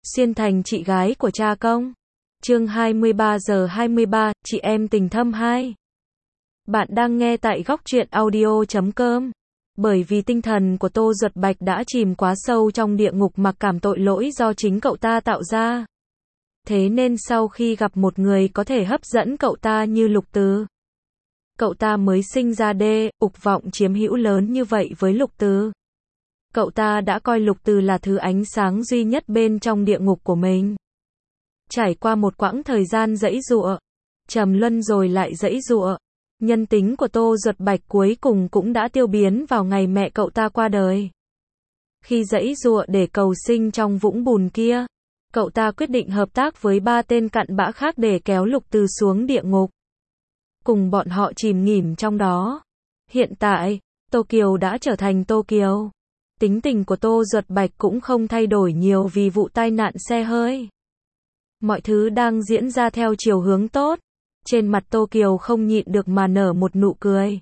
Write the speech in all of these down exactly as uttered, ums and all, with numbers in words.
Xuyên thành chị gái của cha công. Chương hai mươi ba giờ hai mươi ba, chị em tình thâm hai. Bạn đang nghe tại góc truyện audio chấm com. Bởi vì tinh thần của Tô Duật Bạch đã chìm quá sâu trong địa ngục mặc cảm tội lỗi do chính cậu ta tạo ra. Thế nên sau khi gặp một người có thể hấp dẫn cậu ta như Lục Từ, cậu ta mới sinh ra đê, ục vọng chiếm hữu lớn như vậy với Lục Từ. Cậu ta đã coi Lục Từ là thứ ánh sáng duy nhất bên trong địa ngục của mình. Trải qua một quãng thời gian giãy giụa, trầm luân rồi lại giãy giụa, nhân tính của Tô Duật Bạch cuối cùng cũng đã tiêu biến vào ngày mẹ cậu ta qua đời. Khi giãy giụa để cầu sinh trong vũng bùn kia, cậu ta quyết định hợp tác với ba tên cặn bã khác để kéo Lục Từ xuống địa ngục, cùng bọn họ chìm nghỉm trong đó. Hiện tại, Tô Kiều đã trở thành Tô Kiều. Tính tình của Tô Duật Bạch cũng không thay đổi nhiều vì vụ tai nạn xe hơi. Mọi thứ đang diễn ra theo chiều hướng tốt. Trên mặt Tô Kiều không nhịn được mà nở một nụ cười.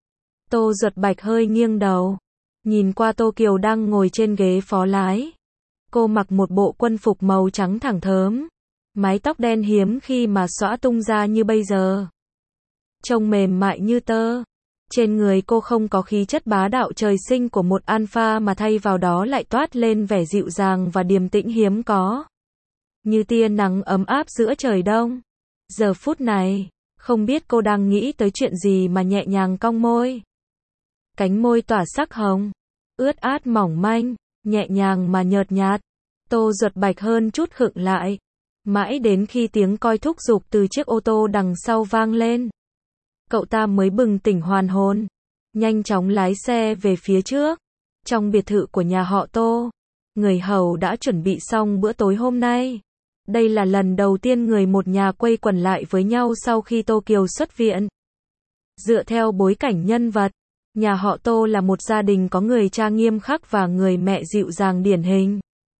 Tô Duật Bạch hơi nghiêng đầu, nhìn qua Tô Kiều đang ngồi trên ghế phó lái. Cô mặc một bộ quân phục màu trắng thẳng thớm, mái tóc đen hiếm khi mà xõa tung ra như bây giờ, trông mềm mại như tơ. Trên người cô không có khí chất bá đạo trời sinh của một alpha mà thay vào đó lại toát lên vẻ dịu dàng và điềm tĩnh hiếm có, như tia nắng ấm áp giữa trời đông. Giờ phút này, không biết cô đang nghĩ tới chuyện gì mà nhẹ nhàng cong môi. Cánh môi tỏa sắc hồng, ướt át mỏng manh, nhẹ nhàng mà nhợt nhạt. Tô Duật Bạch hơn chút khựng lại, mãi đến khi tiếng còi thúc giục từ chiếc ô tô đằng sau vang lên, cậu ta mới bừng tỉnh hoàn hồn, nhanh chóng lái xe về phía trước. Trong biệt thự của nhà họ Tô, người hầu đã chuẩn bị xong bữa tối hôm nay. Đây là lần đầu tiên người một nhà quây quần lại với nhau sau khi Tô Kiều xuất viện. Dựa theo bối cảnh nhân vật, nhà họ Tô là một gia đình có người cha nghiêm khắc và người mẹ dịu dàng điển hình.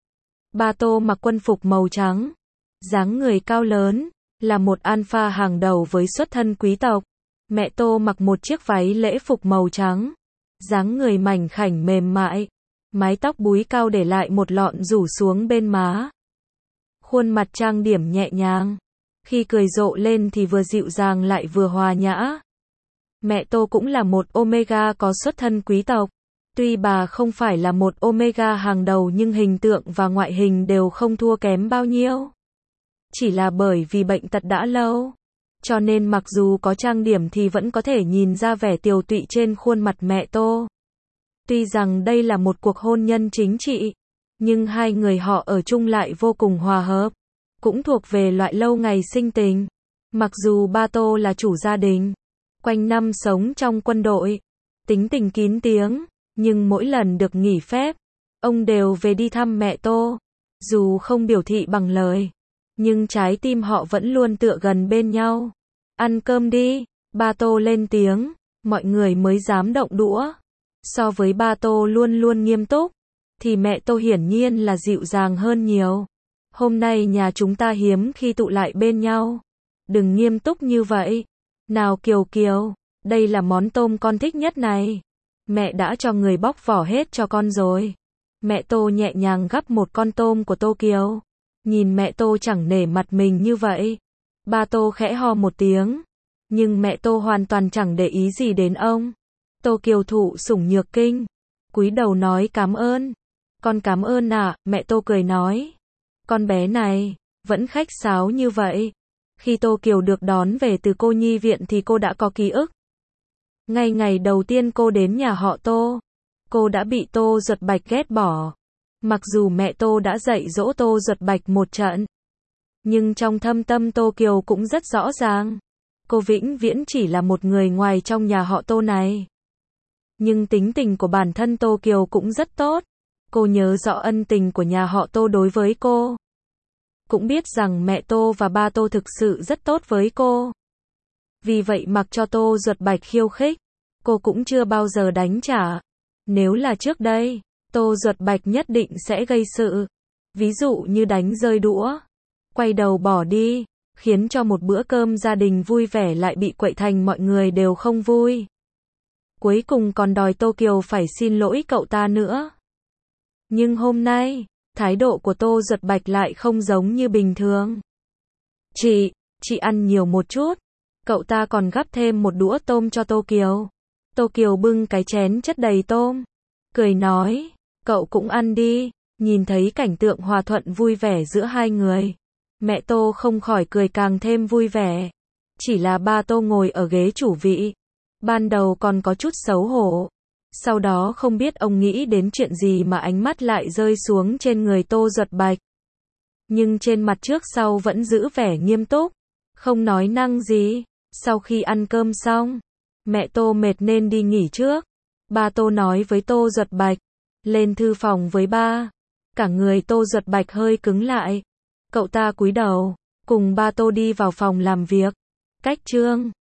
Ba Tô mặc quân phục màu trắng, dáng người cao lớn, là một alpha hàng đầu với xuất thân quý tộc. Mẹ Tô mặc một chiếc váy lễ phục màu trắng, dáng người mảnh khảnh mềm mại, mái tóc búi cao để lại một lọn rủ xuống bên má. Khuôn mặt trang điểm nhẹ nhàng, khi cười rộ lên thì vừa dịu dàng lại vừa hòa nhã. Mẹ Tô cũng là một Omega có xuất thân quý tộc. Tuy bà không phải là một Omega hàng đầu nhưng hình tượng và ngoại hình đều không thua kém bao nhiêu. Chỉ là bởi vì bệnh tật đã lâu, cho nên mặc dù có trang điểm thì vẫn có thể nhìn ra vẻ tiều tụy trên khuôn mặt mẹ Tô. Tuy rằng đây là một cuộc hôn nhân chính trị, nhưng hai người họ ở chung lại vô cùng hòa hợp, cũng thuộc về loại lâu ngày sinh tình. Mặc dù ba Tô là chủ gia đình, quanh năm sống trong quân đội, tính tình kín tiếng, nhưng mỗi lần được nghỉ phép, ông đều về đi thăm mẹ Tô. Dù không biểu thị bằng lời, nhưng trái tim họ vẫn luôn tựa gần bên nhau. Ăn cơm đi, ba Tô lên tiếng, mọi người mới dám động đũa. So với ba Tô luôn luôn nghiêm túc, thì mẹ Tô hiển nhiên là dịu dàng hơn nhiều. Hôm nay nhà chúng ta hiếm khi tụ lại bên nhau. Đừng nghiêm túc như vậy. Nào Kiều Kiều, đây là món tôm con thích nhất này. Mẹ đã cho người bóc vỏ hết cho con rồi. Mẹ Tô nhẹ nhàng gắp một con tôm của Tô Kiều. Nhìn mẹ Tô chẳng nể mặt mình như vậy, ba Tô khẽ ho một tiếng. Nhưng mẹ Tô hoàn toàn chẳng để ý gì đến ông. Tô Kiều thụ sủng nhược kinh, cúi đầu nói cảm ơn. Con cảm ơn à, mẹ Tô cười nói. Con bé này, vẫn khách sáo như vậy. Khi Tô Kiều được đón về từ cô nhi viện thì cô đã có ký ức. Ngay ngày đầu tiên cô đến nhà họ Tô, cô đã bị Tô Duật Bạch ghét bỏ. Mặc dù mẹ Tô đã dạy dỗ Tô Duật Bạch một trận, nhưng trong thâm tâm Tô Kiều cũng rất rõ ràng, cô vĩnh viễn chỉ là một người ngoài trong nhà họ Tô này. Nhưng tính tình của bản thân Tô Kiều cũng rất tốt. Cô nhớ rõ ân tình của nhà họ Tô đối với cô, cũng biết rằng mẹ Tô và ba Tô thực sự rất tốt với cô. Vì vậy mặc cho Tô Duật Bạch khiêu khích, cô cũng chưa bao giờ đánh trả. Nếu là trước đây, Tô Duật Bạch nhất định sẽ gây sự. Ví dụ như đánh rơi đũa, quay đầu bỏ đi, khiến cho một bữa cơm gia đình vui vẻ lại bị quậy thành mọi người đều không vui. Cuối cùng còn đòi Tô Kiều phải xin lỗi cậu ta nữa. Nhưng hôm nay, Thái độ của Tô Duật Bạch lại không giống như bình thường. Chị, chị ăn nhiều một chút. Cậu ta còn gắp thêm một đũa tôm cho Tô Kiều. Tô Kiều bưng cái chén chất đầy tôm, cười nói, cậu cũng ăn đi. Nhìn thấy cảnh tượng hòa thuận vui vẻ giữa hai người, mẹ Tô không khỏi cười càng thêm vui vẻ. Chỉ là ba Tô ngồi ở ghế chủ vị, ban đầu còn có chút xấu hổ. Sau đó không biết ông nghĩ đến chuyện gì mà ánh mắt lại rơi xuống trên người Tô Duật Bạch. Nhưng trên mặt trước sau vẫn giữ vẻ nghiêm túc, không nói năng gì. Sau khi ăn cơm xong, mẹ Tô mệt nên đi nghỉ trước. Ba Tô nói với Tô Duật Bạch, lên thư phòng với ba. Cả người Tô Duật Bạch hơi cứng lại. Cậu ta cúi đầu, cùng ba Tô đi vào phòng làm việc. Cách chương